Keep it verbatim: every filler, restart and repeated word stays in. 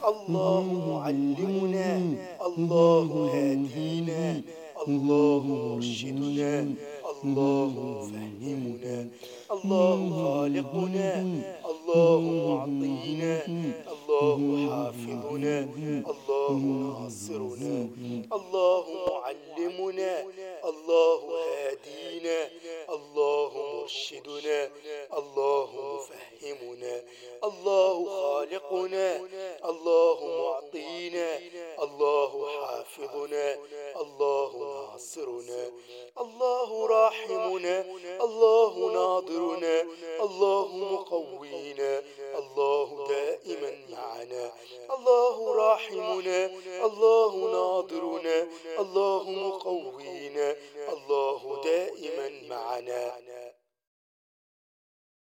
الله معلمنا، الله هادينا، الله مرشدنا، الله مفهمنا، الله خالقنا، الله معطينا، الله حافظنا، الله ناصرنا، الله معلمنا، الله هادينا، الله مرشدنا، الله مفهمنا، الله خالقنا، الله معطينا، الله حافظنا، الله ناصرنا، الله راحمنا، الله ناظرنا، الله مقوينا، الله دائما معنا، الله راحمنا، الله ناظرنا، الله مقوينا، الله دائما معنا.